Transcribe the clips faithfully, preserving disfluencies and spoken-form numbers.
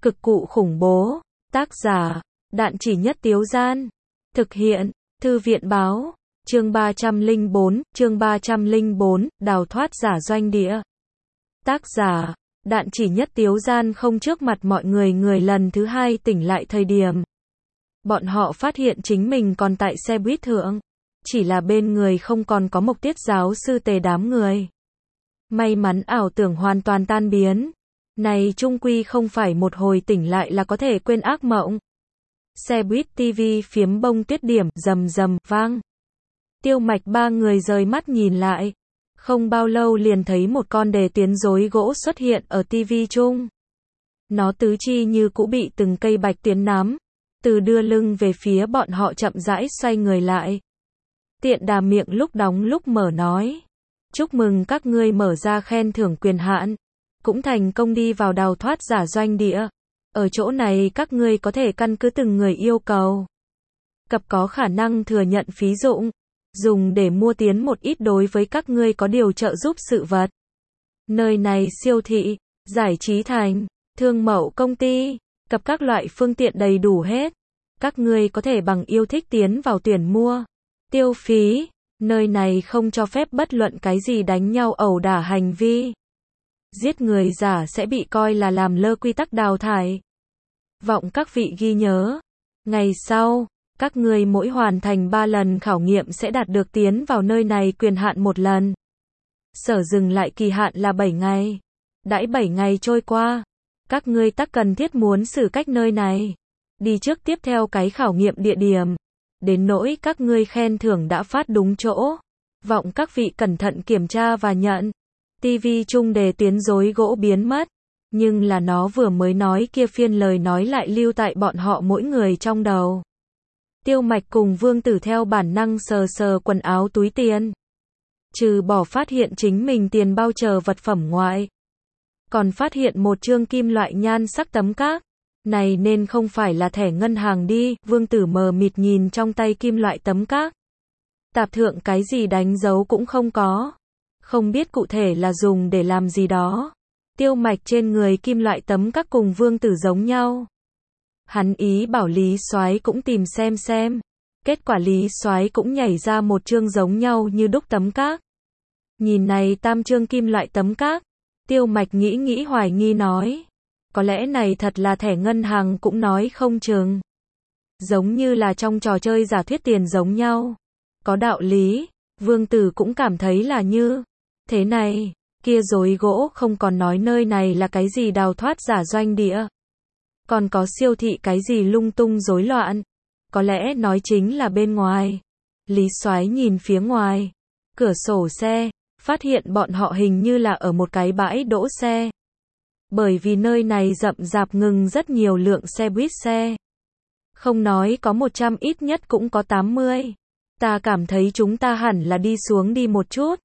Cực cụ khủng bố. Tác giả, Đạn Chỉ Nhất Tiếu Gian. Thực hiện, Thư viện báo. Chương ba trăm lẻ bốn, chương ba trăm lẻ bốn, đào thoát giả doanh địa. Tác giả, Đạn Chỉ Nhất Tiếu Gian. Không trước mặt mọi người người lần thứ hai tỉnh lại thời điểm. Bọn họ phát hiện chính mình còn tại xe buýt thượng. Chỉ là bên người không còn có Mộc Tiết giáo sư tề đám người. May mắn ảo tưởng hoàn toàn tan biến. Này chung quy không phải một hồi tỉnh lại là có thể quên ác mộng. Xe buýt tivi phiếm bông tuyết điểm rầm rầm vang. Tiêu Mạch ba người rời mắt nhìn lại. Không bao lâu liền thấy một con đề tuyến rối gỗ xuất hiện ở tivi chung. Nó tứ chi như cũ bị từng cây bạch tuyến nắm. Từ đưa lưng về phía bọn họ chậm rãi xoay người lại. Tiện đà miệng lúc đóng lúc mở nói. Chúc mừng các ngươi mở ra khen thưởng quyền hạn. Cũng thành công đi vào đào thoát giả doanh địa. Ở chỗ này các ngươi có thể căn cứ từng người yêu cầu. Cập có khả năng thừa nhận phí dụng. Dùng để mua tiến một ít đối với các ngươi có điều trợ giúp sự vật. Nơi này siêu thị, giải trí thành, thương mậu công ty, cập các loại phương tiện đầy đủ hết. Các ngươi có thể bằng yêu thích tiến vào tuyển mua. Tiêu phí, nơi này không cho phép bất luận cái gì đánh nhau ẩu đả hành vi. Giết người giả sẽ bị coi là làm lơ quy tắc đào thải. Vọng các vị ghi nhớ. Ngày sau, các ngươi mỗi hoàn thành ba lần khảo nghiệm sẽ đạt được tiến vào nơi này quyền hạn một lần. Sở dừng lại kỳ hạn là bảy ngày. Đãi bảy ngày trôi qua, các ngươi tắc cần thiết muốn xử cách nơi này. Đi trước tiếp theo cái khảo nghiệm địa điểm. Đến nỗi các ngươi khen thưởng đã phát đúng chỗ. Vọng các vị cẩn thận kiểm tra và nhận. Tivi chung đề tuyến rối gỗ biến mất. Nhưng là nó vừa mới nói kia phiên lời nói lại lưu tại bọn họ mỗi người trong đầu. Tiêu Mạch cùng Vương Tử theo bản năng sờ sờ quần áo túi tiền. Trừ bỏ phát hiện chính mình tiền bao chờ vật phẩm ngoại. Còn phát hiện một trương kim loại nhan sắc tấm cát. Này nên không phải là thẻ ngân hàng đi. Vương Tử mờ mịt nhìn trong tay kim loại tấm cát. Tạp thượng cái gì đánh dấu cũng không có. Không biết cụ thể là dùng để làm gì đó. Tiêu Mạch trên người kim loại tấm các cùng Vương Tử giống nhau. Hắn ý bảo Lý Soái cũng tìm xem xem. Kết quả Lý Soái cũng nhảy ra một chương giống nhau như đúc tấm các. Nhìn này tam chương kim loại tấm các. Tiêu Mạch nghĩ nghĩ hoài nghi nói. Có lẽ này thật là thẻ ngân hàng cũng nói không chừng. Giống như là trong trò chơi giả thuyết tiền giống nhau. Có đạo lý. Vương Tử cũng cảm thấy là như thế này, kia rối gỗ không còn nói nơi này là cái gì đào thoát giả doanh địa. Còn có siêu thị cái gì lung tung rối loạn. Có lẽ nói chính là bên ngoài. Lý Soái nhìn phía ngoài. Cửa sổ xe. Phát hiện bọn họ hình như là ở một cái bãi đỗ xe. Bởi vì nơi này rậm rạp ngừng rất nhiều lượng xe buýt xe. Không nói có một trăm ít nhất cũng có tám mươi. Ta cảm thấy chúng ta hẳn là đi xuống đi một chút.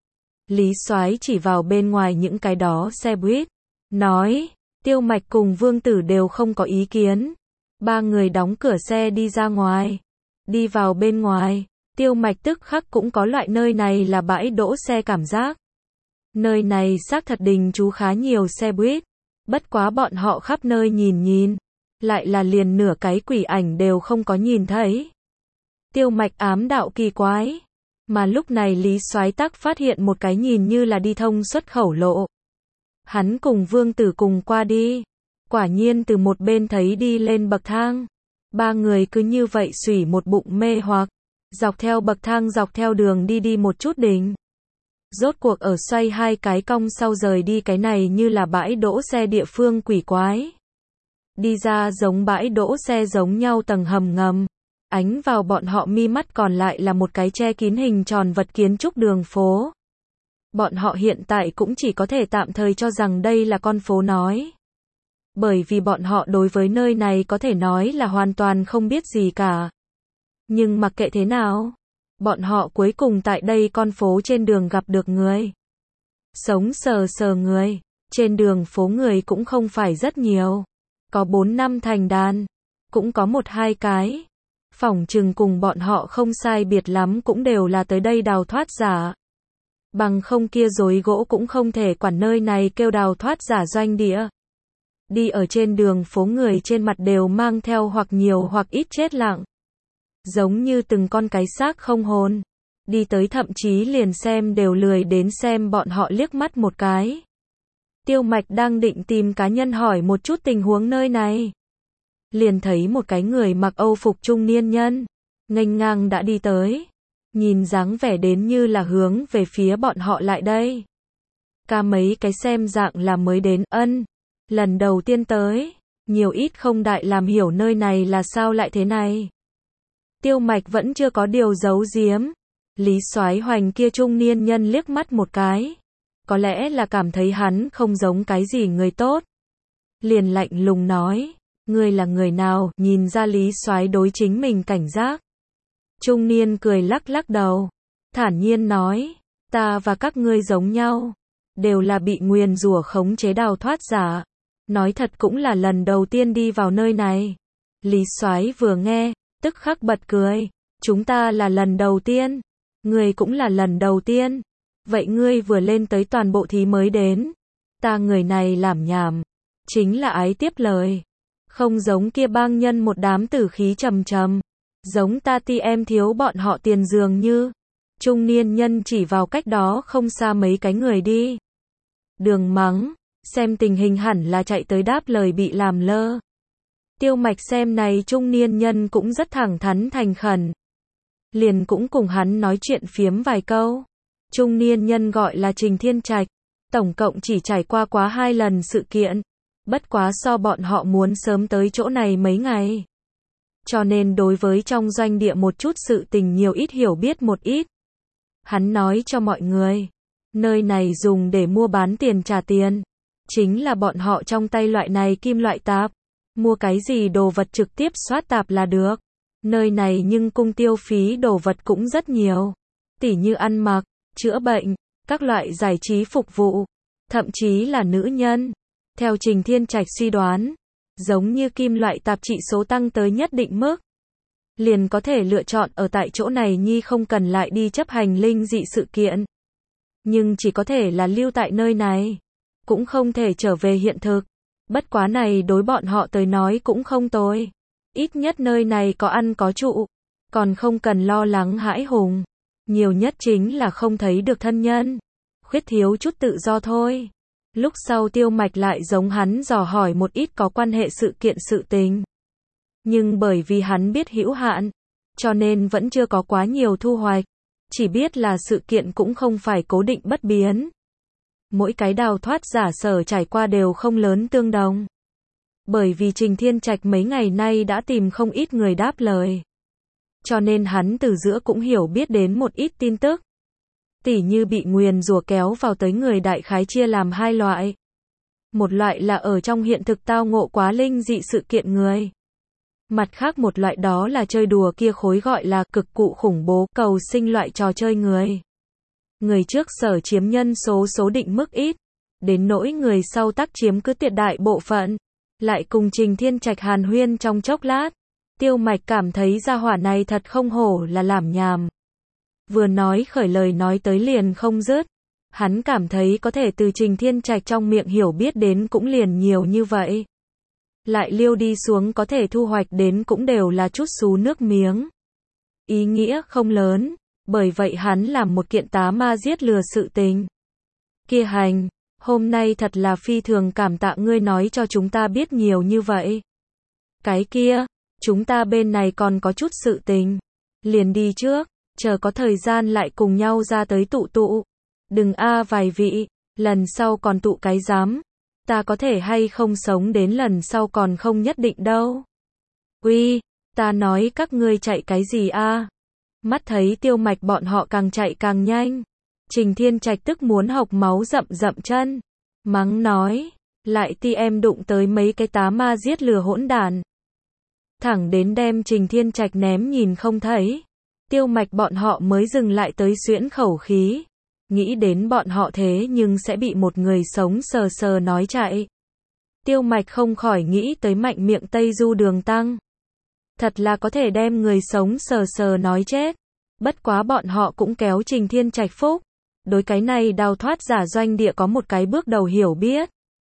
Lý Soái chỉ vào bên ngoài những cái đó xe buýt. Nói, Tiêu Mạch cùng Vương Tử đều không có ý kiến. Ba người đóng cửa xe đi ra ngoài. Đi vào bên ngoài, Tiêu Mạch tức khắc cũng có loại nơi này là bãi đỗ xe cảm giác. Nơi này xác thật đình trú khá nhiều xe buýt. Bất quá bọn họ khắp nơi nhìn nhìn. Lại là liền nửa cái quỷ ảnh đều không có nhìn thấy. Tiêu Mạch ám đạo kỳ quái. Mà lúc này Lý Soái tắc phát hiện một cái nhìn như là đi thông xuất khẩu lộ. Hắn cùng Vương Tử cùng qua đi. Quả nhiên từ một bên thấy đi lên bậc thang. Ba người cứ như vậy xủy một bụng mê hoặc. Dọc theo bậc thang dọc theo đường đi đi một chút đỉnh. Rốt cuộc ở xoay hai cái cong sau rời đi cái này như là bãi đỗ xe địa phương quỷ quái. Đi ra giống bãi đỗ xe giống nhau tầng hầm ngầm. Ánh vào bọn họ mi mắt còn lại là một cái che kín hình tròn vật kiến trúc đường phố. Bọn họ hiện tại cũng chỉ có thể tạm thời cho rằng đây là con phố nói. Bởi vì bọn họ đối với nơi này có thể nói là hoàn toàn không biết gì cả. Nhưng mặc kệ thế nào, bọn họ cuối cùng tại đây con phố trên đường gặp được người. Sống sờ sờ người, trên đường phố người cũng không phải rất nhiều. Có bốn năm thành đàn, cũng có một hai cái. Phỏng chừng cùng bọn họ không sai biệt lắm cũng đều là tới đây đào thoát giả. Bằng không kia rối gỗ cũng không thể quản nơi này kêu đào thoát giả doanh địa. Đi ở trên đường phố người trên mặt đều mang theo hoặc nhiều hoặc ít chết lặng. Giống như từng con cái xác không hồn. Đi tới thậm chí liền xem đều lười đến xem bọn họ liếc mắt một cái. Tiêu Mạch đang định tìm cá nhân hỏi một chút tình huống nơi này. Liền thấy một cái người mặc Âu phục trung niên nhân. Nghênh ngang đã đi tới. Nhìn dáng vẻ đến như là hướng về phía bọn họ lại đây. Ca mấy cái xem dạng là mới đến, ân. Lần đầu tiên tới. Nhiều ít không đại làm hiểu nơi này là sao lại thế này. Tiêu Mạch vẫn chưa có điều giấu giếm. Lý Soái Hoành kia trung niên nhân liếc mắt một cái. Có lẽ là cảm thấy hắn không giống cái gì người tốt. Liền lạnh lùng nói. Ngươi là người nào, nhìn ra Lý Soái đối chính mình cảnh giác. Trung niên cười lắc lắc đầu. Thản nhiên nói. Ta và các ngươi giống nhau. Đều là bị nguyền rủa khống chế đào thoát giả. Nói thật cũng là lần đầu tiên đi vào nơi này. Lý Soái vừa nghe, tức khắc bật cười. Chúng ta là lần đầu tiên. Ngươi cũng là lần đầu tiên. Vậy ngươi vừa lên tới toàn bộ thí mới đến. Ta người này làm nhảm. Chính là ái tiếp lời. Không giống kia bang nhân một đám tử khí trầm trầm. Giống ta ti em thiếu bọn họ tiền dường như. Trung niên nhân chỉ vào cách đó không xa mấy cái người đi. Đường mắng. Xem tình hình hẳn là chạy tới đáp lời bị làm lơ. Tiêu Mạch xem này trung niên nhân cũng rất thẳng thắn thành khẩn. Liền cũng cùng hắn nói chuyện phiếm vài câu. Trung niên nhân gọi là Trình Thiên Trạch. Tổng cộng chỉ trải qua quá hai lần sự kiện. Bất quá so bọn họ muốn sớm tới chỗ này mấy ngày. Cho nên đối với trong doanh địa một chút sự tình nhiều ít hiểu biết một ít. Hắn nói cho mọi người. Nơi này dùng để mua bán tiền trả tiền. Chính là bọn họ trong tay loại này kim loại tạp. Mua cái gì đồ vật trực tiếp soát tạp là được. Nơi này nhưng cung tiêu phí đồ vật cũng rất nhiều. Tỉ như ăn mặc, chữa bệnh, các loại giải trí phục vụ. Thậm chí là nữ nhân. Theo Trình Thiên Trạch suy đoán. Giống như kim loại tạp trị số tăng tới nhất định mức. Liền có thể lựa chọn ở tại chỗ này nhi không cần lại đi chấp hành linh dị sự kiện. Nhưng chỉ có thể là lưu tại nơi này. Cũng không thể trở về hiện thực. Bất quá này đối bọn họ tới nói cũng không tồi. Ít nhất nơi này có ăn có trụ. Còn không cần lo lắng hãi hùng. Nhiều nhất chính là không thấy được thân nhân. Khuyết thiếu chút tự do thôi. Lúc sau Tiêu Mạch lại giống hắn dò hỏi một ít có quan hệ sự kiện sự tình. Nhưng bởi vì hắn biết hữu hạn. Cho nên vẫn chưa có quá nhiều thu hoạch. Chỉ biết là sự kiện cũng không phải cố định bất biến. Mỗi cái đào thoát giả sở trải qua đều không lớn tương đồng. Bởi vì Trình Thiên Trạch mấy ngày nay đã tìm không ít người đáp lời. Cho nên hắn từ giữa cũng hiểu biết đến một ít tin tức. Tỉ như bị nguyền rủa kéo vào tới người đại khái chia làm hai loại. Một loại là ở trong hiện thực tao ngộ quá linh dị sự kiện người. Mặt khác một loại đó là chơi đùa kia khối gọi là cực cụ khủng bố cầu sinh loại trò chơi người. Người trước sở chiếm nhân số số định mức ít. Đến nỗi người sau tác chiếm cứ tuyệt đại bộ phận. Lại cùng Trình Thiên Trạch hàn huyên trong chốc lát. Tiêu Mạch cảm thấy gia hỏa này thật không hổ là làm nhảm. Vừa nói khởi lời nói tới liền không dứt. Hắn cảm thấy có thể từ Trình Thiên Trạch trong miệng hiểu biết đến cũng liền nhiều như vậy. Lại liêu đi xuống có thể thu hoạch đến cũng đều là chút xú nước miếng. Ý nghĩa không lớn. Bởi vậy hắn làm một kiện tá ma giết lừa sự tình. Kia hành, hôm nay thật là phi thường cảm tạ ngươi nói cho chúng ta biết nhiều như vậy. Cái kia, chúng ta bên này còn có chút sự tình. Liền đi trước, chờ có thời gian lại cùng nhau ra tới tụ tụ. Đừng a vài vị, lần sau còn tụ cái dám. Ta có thể hay không sống đến lần sau còn không nhất định đâu. Uy, ta nói các ngươi chạy cái gì a? Mắt thấy Tiêu Mạch bọn họ càng chạy càng nhanh. Trình Thiên Trạch tức muốn hộc máu rậm rậm chân. Mắng nói, lại ti em đụng tới mấy cái tá ma giết lừa hỗn đàn. Thẳng đến đem Trình Thiên Trạch ném nhìn không thấy. Tiêu Mạch bọn họ mới dừng lại tới xuyễn khẩu khí. Nghĩ đến bọn họ thế nhưng sẽ bị một người sống sờ sờ nói chạy. Tiêu Mạch không khỏi nghĩ tới mạnh miệng Tây Du Đường Tăng. Thật là có thể đem người sống sờ sờ nói chết. Bất quá bọn họ cũng kéo Trình Thiên Trạch phúc. Đối cái này đào thoát giả doanh địa có một cái bước đầu hiểu biết.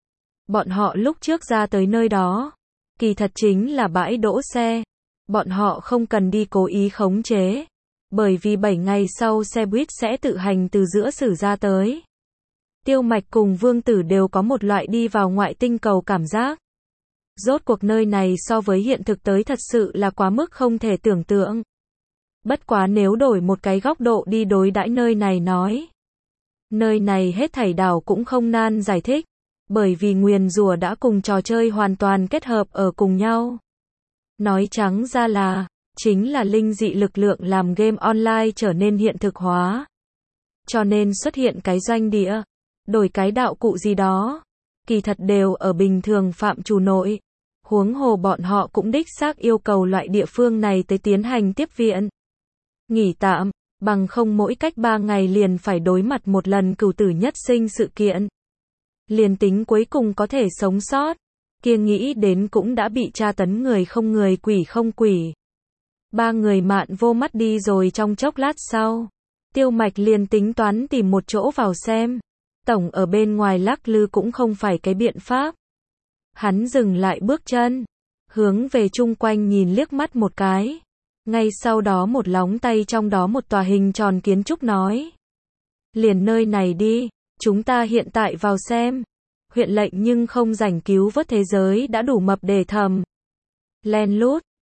Bọn họ lúc trước ra tới nơi đó, kỳ thật chính là bãi đỗ xe. Bọn họ không cần đi cố ý khống chế, bởi vì bảy ngày sau xe buýt sẽ tự hành từ giữa sử ra tới. Tiêu Mạch cùng Vương Tử đều có một loại đi vào ngoại tinh cầu cảm giác. Rốt cuộc nơi này so với hiện thực tới thật sự là quá mức không thể tưởng tượng. Bất quá nếu đổi một cái góc độ đi đối đãi nơi này nói. Nơi này hết thảy đảo cũng không nan giải thích, bởi vì nguyền rủa đã cùng trò chơi hoàn toàn kết hợp ở cùng nhau. Nói trắng ra là, chính là linh dị lực lượng làm game online trở nên hiện thực hóa. Cho nên xuất hiện cái doanh địa, đổi cái đạo cụ gì đó, kỳ thật đều ở bình thường phạm trù nội. Huống hồ bọn họ cũng đích xác yêu cầu loại địa phương này tới tiến hành tiếp viện. Nghỉ tạm, bằng không mỗi cách ba ngày liền phải đối mặt một lần cửu tử nhất sinh sự kiện. Liền tính cuối cùng có thể sống sót, kia nghĩ đến cũng đã bị tra tấn người không người quỷ không quỷ. Ba người mạn vô mắt đi rồi trong chốc lát sau. Tiêu Mạch liền tính toán tìm một chỗ vào xem. Tổng ở bên ngoài lắc lư cũng không phải cái biện pháp. Hắn dừng lại bước chân, hướng về chung quanh nhìn liếc mắt một cái. Ngay sau đó một lóng tay trong đó một tòa hình tròn kiến trúc nói. Liền nơi này đi, chúng ta hiện tại vào xem. Huyện lệnh nhưng không rảnh cứu vớt thế giới đã đủ mập để thầm. Len lút,